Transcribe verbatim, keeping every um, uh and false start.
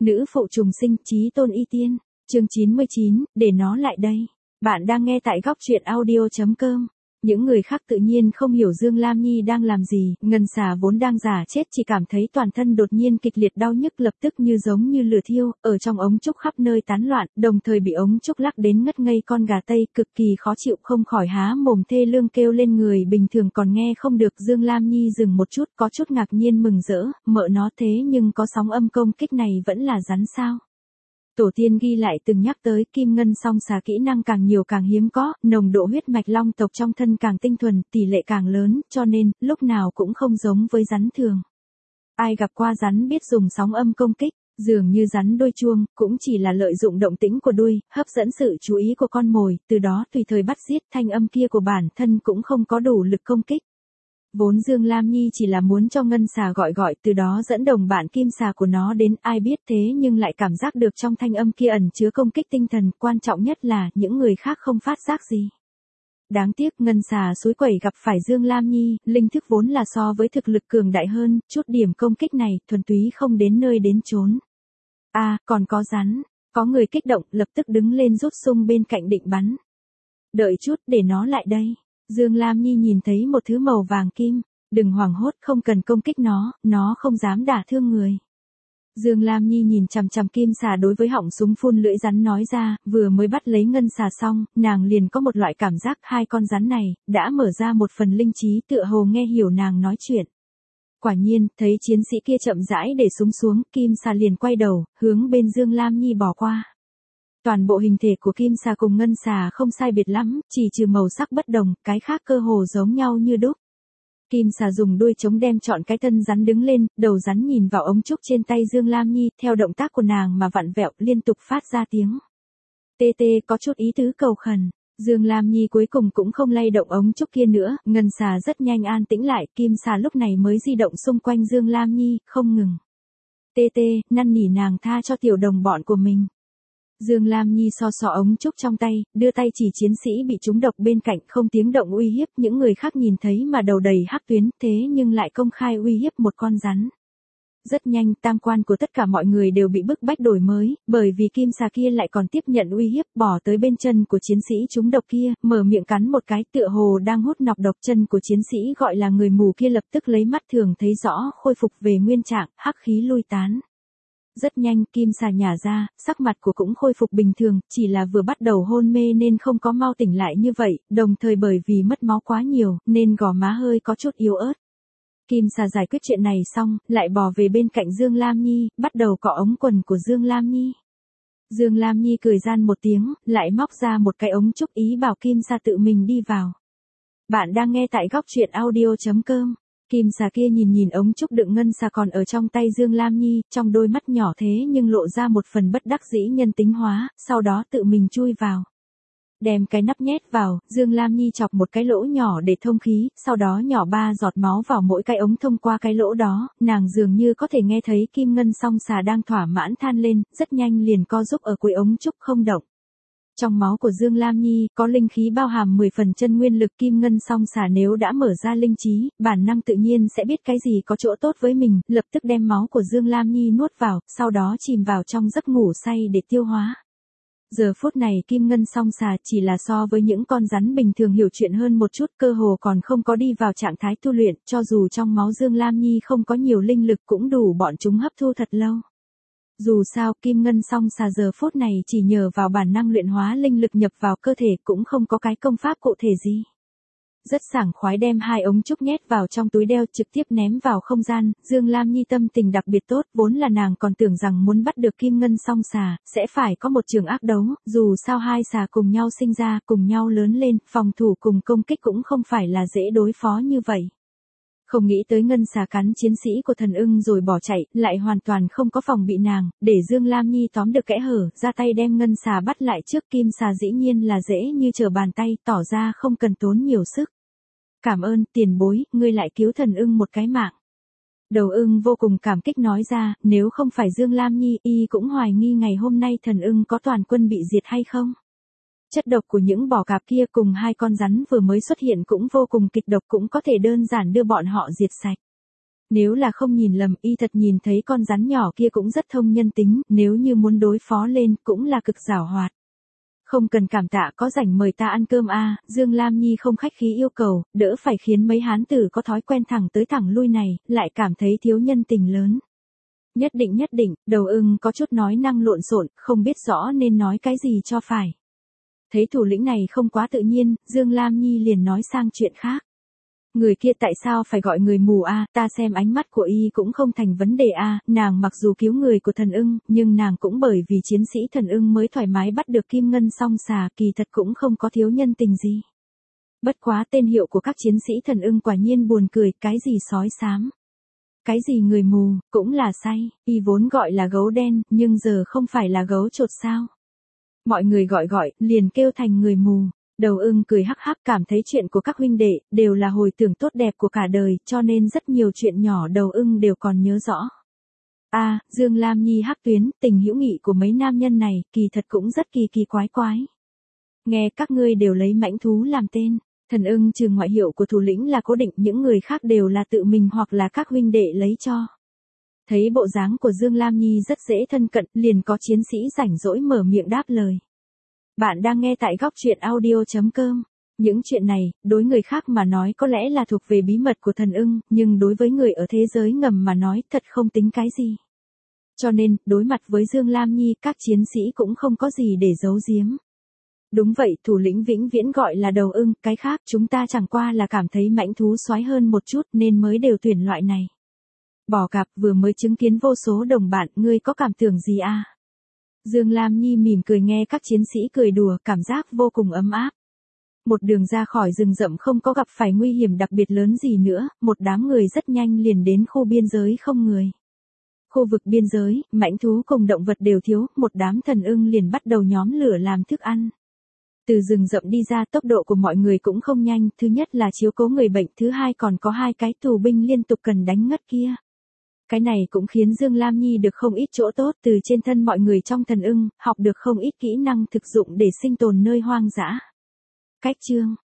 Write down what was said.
Nữ phụ trùng sinh, chí tôn y tiên, chương chín mươi chín, để nó lại đây. Bạn đang nghe tại góc truyện audio chấm com. Những người khác tự nhiên không hiểu Dương Lam Nhi đang làm gì, Ngân Xà vốn đang giả chết chỉ cảm thấy toàn thân đột nhiên kịch liệt đau nhức lập tức như giống như lửa thiêu, ở trong ống trúc khắp nơi tán loạn, đồng thời bị ống trúc lắc đến ngất ngây con gà Tây, cực kỳ khó chịu không khỏi há mồm thê lương kêu lên, người bình thường còn nghe không được. Dương Lam Nhi dừng một chút, có chút ngạc nhiên mừng rỡ, mợ nó thế nhưng có sóng âm công kích này vẫn là rắn sao? Tổ tiên ghi lại từng nhắc tới kim ngân song xà kỹ năng càng nhiều càng hiếm có, nồng độ huyết mạch long tộc trong thân càng tinh thuần, tỷ lệ càng lớn, cho nên, lúc nào cũng không giống với rắn thường. Ai gặp qua rắn biết dùng sóng âm công kích, dường như rắn đuôi chuông, cũng chỉ là lợi dụng động tĩnh của đuôi, hấp dẫn sự chú ý của con mồi, từ đó tùy thời bắt giết, thanh âm kia của bản thân cũng không có đủ lực công kích. Vốn Dương Lam Nhi chỉ là muốn cho Ngân Xà gọi gọi, từ đó dẫn đồng bạn kim xà của nó đến, ai biết thế nhưng lại cảm giác được trong thanh âm kia ẩn chứa công kích tinh thần, quan trọng nhất là những người khác không phát giác gì. Đáng tiếc Ngân Xà suối quẩy gặp phải Dương Lam Nhi, linh thức vốn là so với thực lực cường đại hơn, chút điểm công kích này thuần túy không đến nơi đến chốn. À, còn có rắn, có người kích động lập tức đứng lên rút sung bên cạnh định bắn. Đợi chút, để nó lại đây. Dương Lam Nhi nhìn thấy một thứ màu vàng kim, đừng hoảng hốt, không cần công kích nó, nó không dám đả thương người. Dương Lam Nhi nhìn chằm chằm kim xà đối với họng súng phun lưỡi rắn nói ra, vừa mới bắt lấy Ngân Xà xong, nàng liền có một loại cảm giác hai con rắn này, đã mở ra một phần linh trí tựa hồ nghe hiểu nàng nói chuyện. Quả nhiên, thấy chiến sĩ kia chậm rãi để súng xuống, kim xà liền quay đầu, hướng bên Dương Lam Nhi bỏ qua. Toàn bộ hình thể của kim xà cùng ngân xà không sai biệt lắm, chỉ trừ màu sắc bất đồng, cái khác cơ hồ giống nhau như đúc. Kim xà dùng đuôi chống đem trọn cái thân rắn đứng lên, đầu rắn nhìn vào ống trúc trên tay Dương Lam Nhi, theo động tác của nàng mà vặn vẹo liên tục phát ra tiếng. Tê tê có chút ý tứ cầu khẩn. Dương Lam Nhi cuối cùng cũng không lay động ống trúc kia nữa, ngân xà rất nhanh an tĩnh lại, kim xà lúc này mới di động xung quanh Dương Lam Nhi, không ngừng. Tê tê, năn nỉ nàng tha cho tiểu đồng bọn của mình. Dương Lam Nhi so sọ ống trúc trong tay, đưa tay chỉ chiến sĩ bị trúng độc bên cạnh, không tiếng động uy hiếp, những người khác nhìn thấy mà đầu đầy hắc tuyến, thế nhưng lại công khai uy hiếp một con rắn. Rất nhanh, tam quan của tất cả mọi người đều bị bức bách đổi mới, bởi vì kim xà kia lại còn tiếp nhận uy hiếp, bỏ tới bên chân của chiến sĩ trúng độc kia, mở miệng cắn một cái, tựa hồ đang hút nọc độc. Chân của chiến sĩ gọi là người mù kia lập tức lấy mắt thường thấy rõ, khôi phục về nguyên trạng, hắc khí lui tán. Rất nhanh, kim xà nhả ra, sắc mặt của cũng khôi phục bình thường, chỉ là vừa bắt đầu hôn mê nên không có mau tỉnh lại như vậy, đồng thời bởi vì mất máu quá nhiều, nên gò má hơi có chút yếu ớt. Kim xà giải quyết chuyện này xong, lại bò về bên cạnh Dương Lam Nhi, bắt đầu cọ ống quần của Dương Lam Nhi. Dương Lam Nhi cười gian một tiếng, lại móc ra một cái ống trúc ý bảo kim xà tự mình đi vào. Bạn đang nghe tại góc truyện audio chấm com. Kim xà kia nhìn nhìn ống trúc đựng ngân xà còn ở trong tay Dương Lam Nhi, trong đôi mắt nhỏ thế nhưng lộ ra một phần bất đắc dĩ nhân tính hóa, sau đó tự mình chui vào. Đem cái nắp nhét vào, Dương Lam Nhi chọc một cái lỗ nhỏ để thông khí, sau đó nhỏ ba giọt máu vào mỗi cái ống thông qua cái lỗ đó, nàng dường như có thể nghe thấy kim ngân song xà đang thỏa mãn than lên, rất nhanh liền co giúp ở cuối ống trúc không động. Trong máu của Dương Lam Nhi có linh khí bao hàm mười phần chân nguyên lực, kim ngân song xà nếu đã mở ra linh trí, bản năng tự nhiên sẽ biết cái gì có chỗ tốt với mình, lập tức đem máu của Dương Lam Nhi nuốt vào, sau đó chìm vào trong giấc ngủ say để tiêu hóa. Giờ phút này kim ngân song xà chỉ là so với những con rắn bình thường hiểu chuyện hơn một chút, cơ hồ còn không có đi vào trạng thái tu luyện, cho dù trong máu Dương Lam Nhi không có nhiều linh lực cũng đủ bọn chúng hấp thu thật lâu. Dù sao, kim ngân song xà giờ phút này chỉ nhờ vào bản năng luyện hóa linh lực nhập vào cơ thể, cũng không có cái công pháp cụ thể gì. Rất sảng khoái đem hai ống trúc nhét vào trong túi đeo trực tiếp ném vào không gian, Dương Lam Nhi tâm tình đặc biệt tốt, vốn là nàng còn tưởng rằng muốn bắt được kim ngân song xà, sẽ phải có một trường ác đấu, dù sao hai xà cùng nhau sinh ra, cùng nhau lớn lên, phòng thủ cùng công kích cũng không phải là dễ đối phó như vậy. Không nghĩ tới ngân xà cắn chiến sĩ của thần ưng rồi bỏ chạy, lại hoàn toàn không có phòng bị nàng, để Dương Lam Nhi tóm được kẽ hở, ra tay đem ngân xà bắt lại trước. Kim xà dĩ nhiên là dễ như trở bàn tay, tỏ ra không cần tốn nhiều sức. Cảm ơn, tiền bối, ngươi lại cứu thần ưng một cái mạng. Đầu ưng vô cùng cảm kích nói ra, nếu không phải Dương Lam Nhi, y cũng hoài nghi ngày hôm nay thần ưng có toàn quân bị diệt hay không. Chất độc của những bò cạp kia cùng hai con rắn vừa mới xuất hiện cũng vô cùng kịch độc, cũng có thể đơn giản đưa bọn họ diệt sạch. Nếu là không nhìn lầm, y thật nhìn thấy con rắn nhỏ kia cũng rất thông nhân tính, nếu như muốn đối phó lên, cũng là cực giảo hoạt. Không cần cảm tạ, có rảnh mời ta ăn cơm a. Dương Lam Nhi không khách khí yêu cầu, đỡ phải khiến mấy hán tử có thói quen thẳng tới thẳng lui này, lại cảm thấy thiếu nhân tình lớn. Nhất định nhất định, đầu ưng có chút nói năng lộn xộn, không biết rõ nên nói cái gì cho phải. Thấy thủ lĩnh này không quá tự nhiên, Dương Lam Nhi liền nói sang chuyện khác. Người kia tại sao phải gọi người mù a, ta xem ánh mắt của y cũng không thành vấn đề a, nàng mặc dù cứu người của thần ưng, nhưng nàng cũng bởi vì chiến sĩ thần ưng mới thoải mái bắt được kim ngân song xà, kỳ thật cũng không có thiếu nhân tình gì. Bất quá tên hiệu của các chiến sĩ thần ưng quả nhiên buồn cười, cái gì sói xám, cái gì người mù, cũng là say, y vốn gọi là gấu đen, nhưng giờ không phải là gấu chột sao. Mọi người gọi gọi, liền kêu thành người mù. Đầu ưng cười hắc hắc, cảm thấy chuyện của các huynh đệ, đều là hồi tưởng tốt đẹp của cả đời, cho nên rất nhiều chuyện nhỏ đầu ưng đều còn nhớ rõ. A, Dương Lam Nhi hắc tuyến, tình hữu nghị của mấy nam nhân này, kỳ thật cũng rất kỳ kỳ quái quái. Nghe các ngươi đều lấy mãnh thú làm tên, thần ưng trừ ngoại hiệu của thủ lĩnh là cố định, những người khác đều là tự mình hoặc là các huynh đệ lấy cho. Thấy bộ dáng của Dương Lam Nhi rất dễ thân cận, liền có chiến sĩ rảnh rỗi mở miệng đáp lời. Bạn đang nghe tại góc truyện audio chấm com. Những chuyện này, đối người khác mà nói có lẽ là thuộc về bí mật của thần ưng, nhưng đối với người ở thế giới ngầm mà nói thật không tính cái gì. Cho nên, đối mặt với Dương Lam Nhi, các chiến sĩ cũng không có gì để giấu giếm. Đúng vậy, thủ lĩnh vĩnh viễn gọi là đầu ưng, cái khác chúng ta chẳng qua là cảm thấy mãnh thú soái hơn một chút nên mới đều tuyển loại này. Bỏ cạp, vừa mới chứng kiến vô số đồng bạn, ngươi có cảm tưởng gì à? Dương Lam Nhi mỉm cười nghe các chiến sĩ cười đùa, cảm giác vô cùng ấm áp. Một đường ra khỏi rừng rậm không có gặp phải nguy hiểm đặc biệt lớn gì nữa, một đám người rất nhanh liền đến khu biên giới không người. Khu vực biên giới, mãnh thú cùng động vật đều thiếu, một đám thần ưng liền bắt đầu nhóm lửa làm thức ăn. Từ rừng rậm đi ra, tốc độ của mọi người cũng không nhanh, thứ nhất là chiếu cố người bệnh, thứ hai còn có hai cái tù binh liên tục cần đánh ngất kia. Cái này cũng khiến Dương Lam Nhi được không ít chỗ tốt, từ trên thân mọi người trong thần ưng, học được không ít kỹ năng thực dụng để sinh tồn nơi hoang dã. Cách chương